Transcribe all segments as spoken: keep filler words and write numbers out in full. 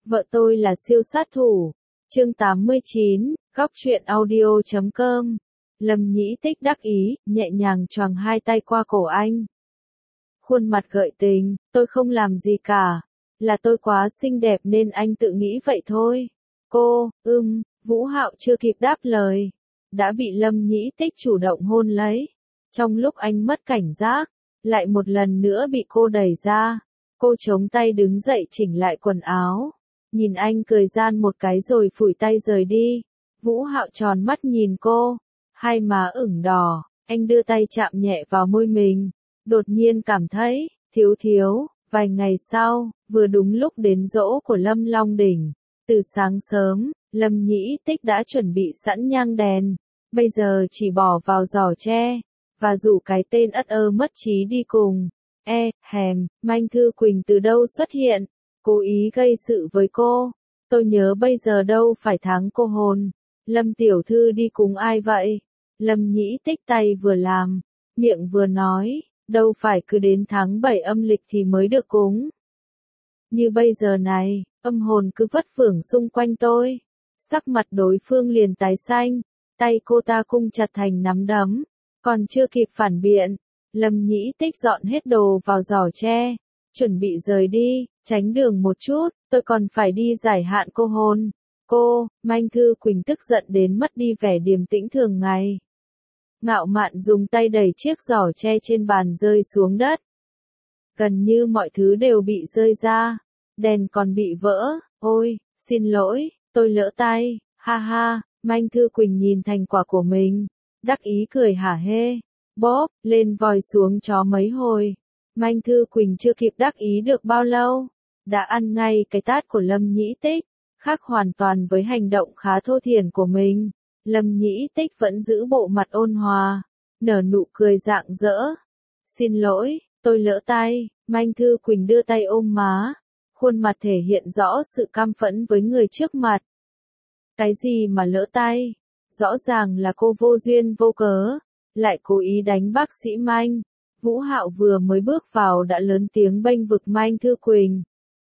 Vợ tôi là siêu sát thủ. Chương tám mươi chín, góc truyện audio chấm com. Lâm Nhĩ Tích đắc ý, nhẹ nhàng choàng hai tay qua cổ anh. Khuôn mặt gợi tình, tôi không làm gì cả. Là tôi quá xinh đẹp nên anh tự nghĩ vậy thôi. Cô, ưm, Vũ Hạo chưa kịp đáp lời. Đã bị Lâm Nhĩ Tích chủ động hôn lấy. Trong lúc anh mất cảnh giác, lại một lần nữa bị cô đẩy ra. Cô chống tay đứng dậy chỉnh lại quần áo. Nhìn anh cười gian một cái rồi phủi tay rời đi. Vũ Hạo tròn mắt nhìn cô. Hai má ửng đỏ, anh đưa tay chạm nhẹ vào môi mình. Đột nhiên cảm thấy, thiếu thiếu, vài ngày sau, vừa đúng lúc đến giỗ của Lâm Long Đỉnh. Từ sáng sớm, Lâm Nhĩ Tích đã chuẩn bị sẵn nhang đèn. Bây giờ chỉ bỏ vào giỏ tre. Và rủ cái tên ất ơ mất trí đi cùng. E, hèm, Manh Thư Quỳnh từ đâu xuất hiện? Cố ý gây sự với cô. Tôi nhớ bây giờ đâu phải tháng cô hồn. Lâm tiểu thư đi cùng ai vậy? Lâm Nhĩ Tích tay vừa làm, miệng vừa nói, đâu phải cứ đến tháng bảy âm lịch thì mới được cúng. Như bây giờ này, âm hồn cứ vất vưởng xung quanh tôi. Sắc mặt đối phương liền tái xanh, tay cô ta cung chặt thành nắm đấm, còn chưa kịp phản biện. Lâm Nhĩ Tích dọn hết đồ vào giỏ tre, chuẩn bị rời đi, tránh đường một chút, tôi còn phải đi giải hạn cô hồn. Cô, Manh Thư Quỳnh tức giận đến mất đi vẻ điềm tĩnh thường ngày. Ngạo mạn dùng tay đẩy chiếc giỏ tre trên bàn rơi xuống đất. Gần như mọi thứ đều bị rơi ra, đèn còn bị vỡ, ôi, xin lỗi, tôi lỡ tay, ha ha, Manh Thư Quỳnh nhìn thành quả của mình, đắc ý cười hả hê, bóp, lên vòi xuống chó mấy hồi. Manh Thư Quỳnh chưa kịp đắc ý được bao lâu, đã ăn ngay cái tát của Lâm Nhĩ Tích, khác hoàn toàn với hành động khá thô thiển của mình. Lâm Nhĩ Tích vẫn giữ bộ mặt ôn hòa, nở nụ cười rạng rỡ. Xin lỗi, tôi lỡ tay. Manh Thư Quỳnh đưa tay ôm má, khuôn mặt thể hiện rõ sự cam phẫn với người trước mặt. Cái gì mà lỡ tay? Rõ ràng là cô vô duyên vô cớ, lại cố ý đánh bác sĩ Manh. Vũ Hạo vừa mới bước vào đã lớn tiếng bênh vực Manh Thư Quỳnh.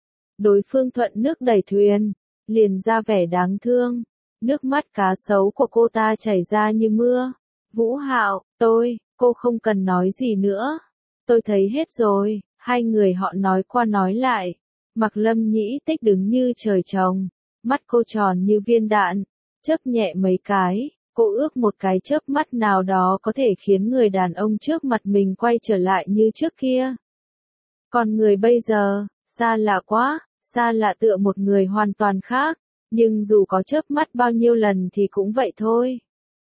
Đối phương thuận nước đẩy thuyền, liền ra vẻ đáng thương. Nước mắt cá sấu của cô ta chảy ra như mưa. Vũ Hạo, tôi, cô không cần nói gì nữa. Tôi thấy hết rồi. Hai người họ nói qua nói lại. Mặc Lâm Nhĩ Tích đứng như trời trồng. Mắt cô tròn như viên đạn. Chớp nhẹ mấy cái. Cô ước một cái chớp mắt nào đó có thể khiến người đàn ông trước mặt mình quay trở lại như trước kia. Còn người bây giờ, xa lạ quá, xa lạ tựa một người hoàn toàn khác. Nhưng dù có chớp mắt bao nhiêu lần thì cũng vậy thôi.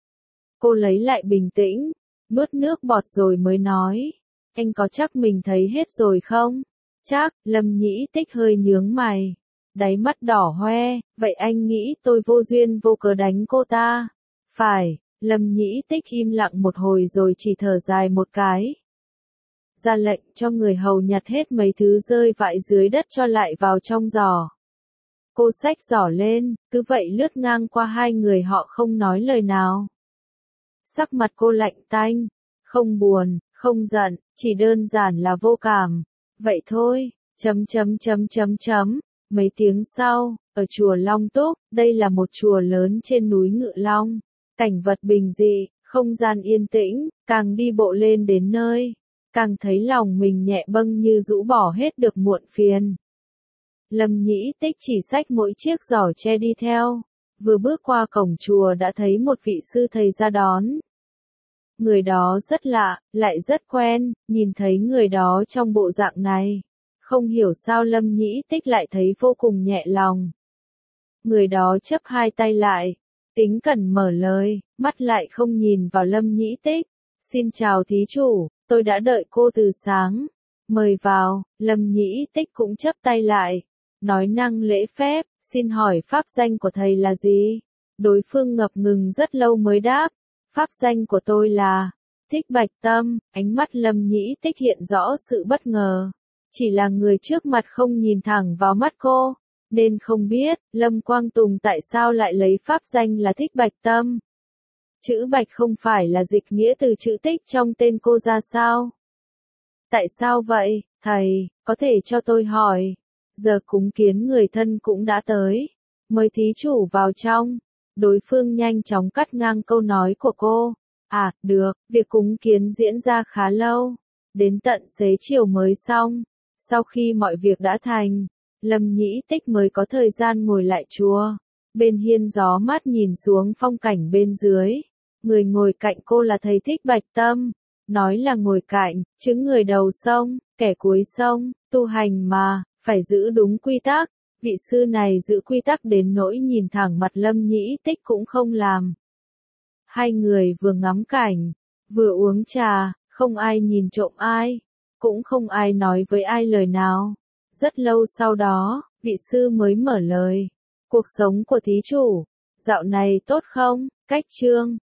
Cô lấy lại bình tĩnh, nuốt nước bọt rồi mới nói. Anh có chắc mình thấy hết rồi không? Chắc, Lâm Nhĩ Tích hơi nhướng mày. Đáy mắt đỏ hoe, vậy anh nghĩ tôi vô duyên vô cớ đánh cô ta? Phải, Lâm Nhĩ Tích im lặng một hồi rồi chỉ thở dài một cái. Ra lệnh cho người hầu nhặt hết mấy thứ rơi vãi dưới đất cho lại vào trong giỏ. Cô xách giỏ lên, cứ vậy lướt ngang qua hai người họ không nói lời nào. Sắc mặt cô lạnh tanh, không buồn, không giận, chỉ đơn giản là vô cảm. Vậy thôi, chấm chấm chấm chấm chấm. Mấy tiếng sau, ở chùa Long Túc, đây là một chùa lớn trên núi Ngự Long. Cảnh vật bình dị, không gian yên tĩnh, càng đi bộ lên đến nơi, càng thấy lòng mình nhẹ bâng như rũ bỏ hết được muộn phiền. Lâm Nhĩ Tích chỉ xách mỗi chiếc giỏ tre đi theo, vừa bước qua cổng chùa đã thấy một vị sư thầy ra đón. Người đó rất lạ, lại rất quen, nhìn thấy người đó trong bộ dạng này. Không hiểu sao Lâm Nhĩ Tích lại thấy vô cùng nhẹ lòng. Người đó chắp hai tay lại, tính cẩn mở lời, mắt lại không nhìn vào Lâm Nhĩ Tích. Xin chào thí chủ, tôi đã đợi cô từ sáng. Mời vào, Lâm Nhĩ Tích cũng chắp tay lại. Nói năng lễ phép, xin hỏi pháp danh của thầy là gì? Đối phương ngập ngừng rất lâu mới đáp. Pháp danh của tôi là Thích Bạch Tâm. Ánh mắt Lâm Nhĩ Tích hiện rõ sự bất ngờ. Chỉ là người trước mặt không nhìn thẳng vào mắt cô, nên không biết Lâm Quang Tùng tại sao lại lấy pháp danh là Thích Bạch Tâm. Chữ Bạch không phải là dịch nghĩa từ chữ Tích trong tên cô ra sao? Tại sao vậy, thầy, có thể cho tôi hỏi? Giờ cúng kiến người thân cũng đã tới. Mời thí chủ vào trong. Đối phương nhanh chóng cắt ngang câu nói của cô. À, được, việc cúng kiến diễn ra khá lâu. Đến tận xế chiều mới xong. Sau khi mọi việc đã thành, Lâm Nhĩ Tích mới có thời gian ngồi lại chùa. Bên hiên gió mát nhìn xuống phong cảnh bên dưới. Người ngồi cạnh cô là thầy Thích Bạch Tâm. Nói là ngồi cạnh, chứ người đầu sông, kẻ cuối sông, tu hành mà, phải giữ đúng quy tắc. Vị sư này giữ quy tắc đến nỗi nhìn thẳng mặt Lâm Nhĩ Tích cũng không làm. Hai người vừa ngắm cảnh, vừa uống trà, không ai nhìn trộm ai, cũng không ai nói với ai lời nào. Rất lâu sau đó, vị sư mới mở lời. Cuộc sống của thí chủ, dạo này tốt không? Cách chương